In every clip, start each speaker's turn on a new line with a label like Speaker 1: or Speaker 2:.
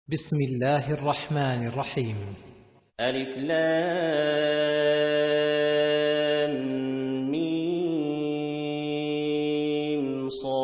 Speaker 1: بسم الله الرحمن الرحيم.
Speaker 2: ألف لام ميم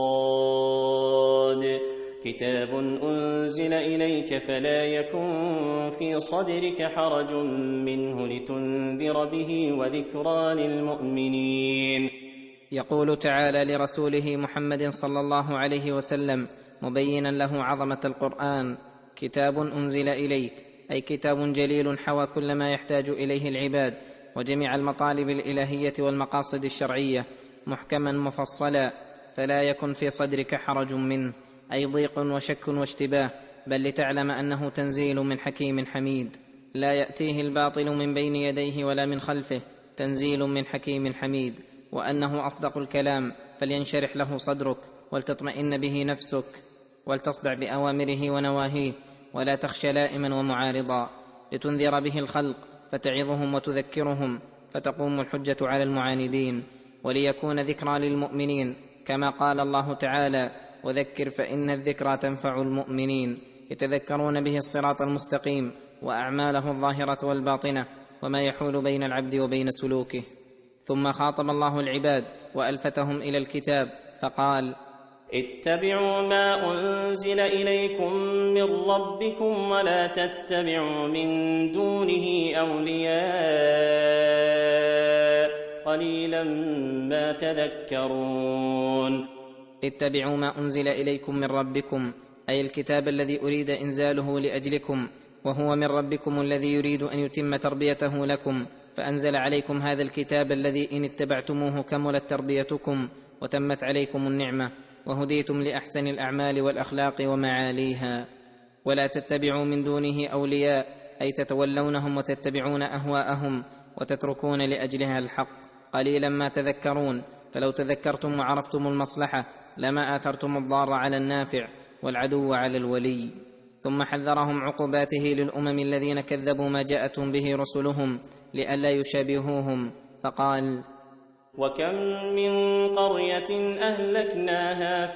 Speaker 2: صاد. كتاب أنزل إليك فلا يكن في صدرك حرج منه لتنذر به وذكرى للمؤمنين.
Speaker 3: يقول تعالى لرسوله محمد صلى الله عليه وسلم مبينا له عظمة القرآن: كتاب أنزل إليك، أي كتاب جليل حوى كل ما يحتاج إليه العباد وجميع المطالب الإلهية والمقاصد الشرعية، محكما مفصلا، فلا يكن في صدرك حرج منه، أي ضيق وشك واشتباه، بل لتعلم أنه تنزيل من حكيم حميد، لا يأتيه الباطل من بين يديه ولا من خلفه، تنزيل من حكيم حميد، وأنه أصدق الكلام، فلينشرح له صدرك ولتطمئن به نفسك ولتصدع بأوامره ونواهيه، ولا تخشى لائما ومعارضا، لتنذر به الخلق فتعظهم وتذكرهم فتقوم الحجة على المعاندين، وليكون ذكرى للمؤمنين، كما قال الله تعالى: وذكر فإن الذكرى تنفع المؤمنين، يتذكرون به الصراط المستقيم وأعماله الظاهرة والباطنة وما يحول بين العبد وبين سلوكه. ثم خاطب الله العباد وألفتهم إلى الكتاب فقال:
Speaker 2: اتبعوا ما أنزل إليكم من ربكم ولا تتبعوا من دونه أولياء قليلا ما تذكرون.
Speaker 3: اتبعوا ما أنزل إليكم من ربكم، أي الكتاب الذي أريد إنزاله لأجلكم، وهو من ربكم الذي يريد أن يتم تربيته لكم، فأنزل عليكم هذا الكتاب الذي إن اتبعتموه كملت تربيتكم وتمت عليكم النعمة وهديتم لأحسن الأعمال والأخلاق ومعاليها. ولا تتبعوا من دونه أولياء، أي تتولونهم وتتبعون أهواءهم وتتركون لأجلها الحق، قليلا ما تذكرون، فلو تذكرتم وعرفتم المصلحة لما آثرتم الضار على النافع والعدو على الولي. ثم حذرهم عقوباته للأمم الذين كذبوا ما جاءتهم به رسلهم لئلا يشابهوهم، فقال:
Speaker 2: وكم من قرية أهلكناها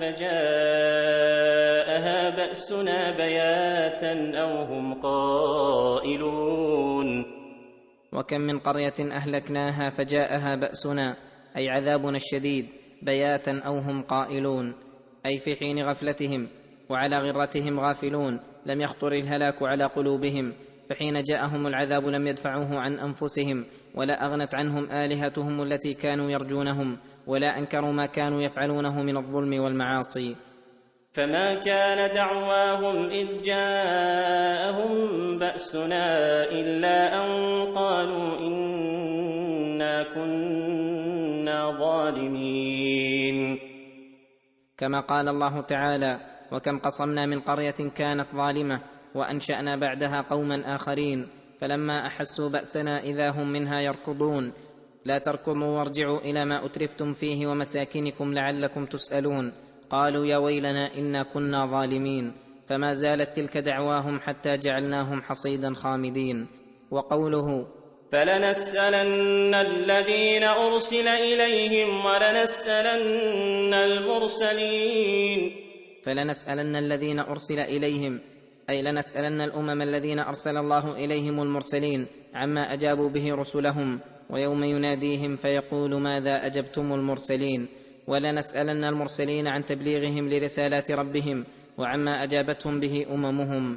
Speaker 2: فجاءها بأسنا بياتا أو هم قائلون.
Speaker 3: وكم من قرية أهلكناها فجاءها بأسنا، أي عذابنا الشديد، بياتا أو هم قائلون، أي في حين غفلتهم وعلى غرتهم غافلون، لم يخطر الهلاك على قلوبهم، فحين جاءهم العذاب لم يدفعوه عن أنفسهم، ولا أغنت عنهم آلهتهم التي كانوا يرجونهم، ولا أنكروا ما كانوا يفعلونه من الظلم والمعاصي.
Speaker 2: فما كان دعواهم إذ جاءهم بأسنا إلا أن قالوا إنا كنا ظالمين.
Speaker 3: كما قال الله تعالى: وكم قصمنا من قرية كانت ظالمة وأنشأنا بعدها قوما آخرين فلما أحسوا بأسنا إذا هم منها يركضون. لا تركضوا وارجعوا إلى ما أترفتم فيه ومساكنكم لعلكم تسألون. قالوا يا ويلنا إنا كنا ظالمين، فما زالت تلك دعواهم حتى جعلناهم حصيدا خامدين. وقوله:
Speaker 2: فلنسألن الذين أرسل إليهم ولنسألن المرسلين.
Speaker 3: فلنسألن الذين أرسل إليهم، أي لنسألن الأمم الذين أرسل الله إليهم المرسلين عما أجابوا به رسلهم، ويوم يناديهم فيقول ماذا أجبتم المرسلين. ولنسألن المرسلين عن تبليغهم لرسالات ربهم وعما أجابتهم به أممهم.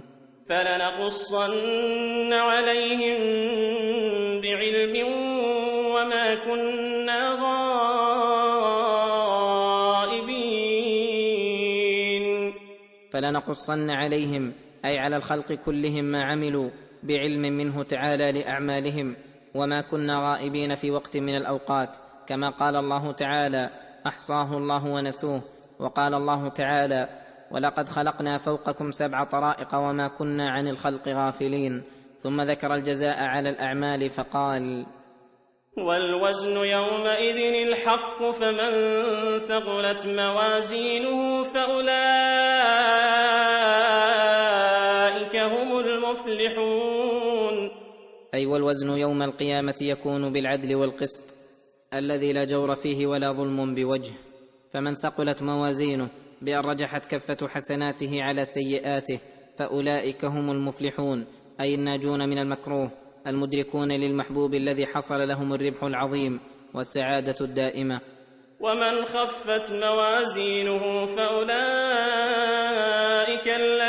Speaker 2: فلنقصن عليهم بعلم وما كنا غائبين.
Speaker 3: فلنقصن عليهم، أي على الخلق كلهم، ما عملوا بعلم منه تعالى لأعمالهم، وما كنا غائبين في وقت من الأوقات، كما قال الله تعالى: أحصاه الله ونسوه. وقال الله تعالى: ولقد خلقنا فوقكم 7 طرائق وما كنا عن الخلق غافلين. ثم ذكر الجزاء على الأعمال فقال:
Speaker 2: والوزن يومئذ الحق فمن ثقلت موازينه فأولئك هم المفلحون.
Speaker 3: أي والوزن يوم القيامة يكون بالعدل والقسط الذي لا جور فيه ولا ظلم بوجه، فمن ثقلت موازينه بأن رجحت كفة حسناته على سيئاته فأولئك هم المفلحون، أي الناجون من المكروه، المدركون للمحبوب الذي حصل لهم الربح العظيم والسعادة الدائمة.
Speaker 2: ومن خفت موازينه فأولئك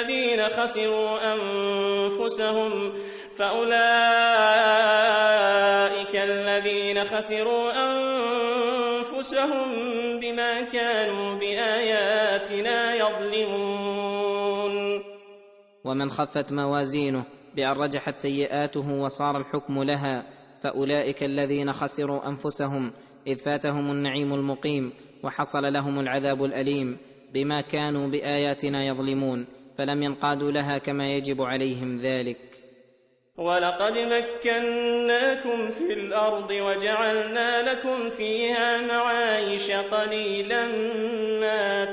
Speaker 2: الذين خسروا أنفسهم بما كانوا بآياتنا يظلمون.
Speaker 3: ومن خفت موازينه بأن رجحت سيئاته وصار الحكم لها، فأولئك الذين خسروا أنفسهم إذ فاتهم النعيم المقيم وحصل لهم العذاب الأليم بما كانوا بآياتنا يظلمون، فلم ينقادوا لها كما يجب عليهم ذلك.
Speaker 2: ولقد مكناكم في الأرض وجعلنا لكم فيها معايش قليلا ما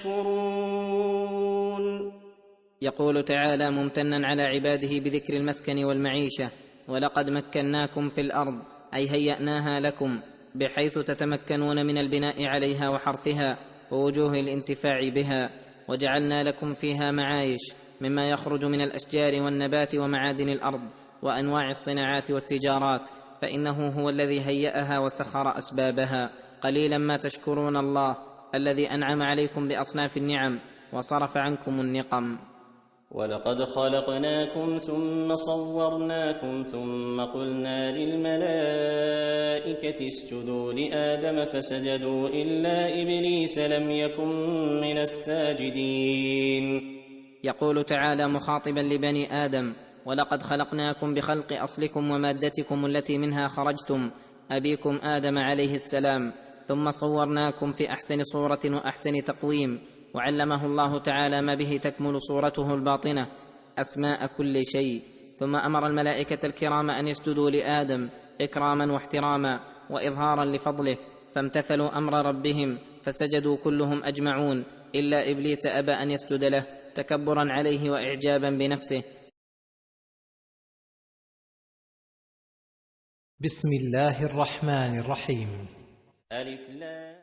Speaker 2: تشكرون.
Speaker 3: يقول تعالى ممتنا على عباده بذكر المسكن والمعيشة: ولقد مكناكم في الأرض، أي هيأناها لكم بحيث تتمكنون من البناء عليها وحرثها ووجوه الانتفاع بها، وجعلنا لكم فيها معايش مما يخرج من الأشجار والنبات ومعادن الأرض وأنواع الصناعات والتجارات، فإنه هو الذي هيأها وسخر أسبابها. قليلا ما تشكرون الله الذي أنعم عليكم بأصناف النعم وصرف عنكم النقم.
Speaker 2: ولقد خلقناكم ثم صورناكم ثم قلنا للملائكة اسجدوا لآدم فسجدوا إلا إبليس لم يكن من الساجدين.
Speaker 3: يقول تعالى مخاطبا لبني آدم: ولقد خلقناكم بخلق أصلكم ومادتكم التي منها خرجتم، أبيكم آدم عليه السلام، ثم صورناكم في أحسن صورة وأحسن تقويم، وعلمه الله تعالى ما به تكمل صورته الباطنة أسماء كل شيء، ثم أمر الملائكة الكرام أن يسجدوا لآدم إكراما واحتراما وإظهارا لفضله، فامتثلوا أمر ربهم فسجدوا كلهم أجمعون إلا إبليس أبى أن يسجد له تكبرا عليه وإعجابا بنفسه.
Speaker 1: بسم الله الرحمن الرحيم.
Speaker 2: ألف لام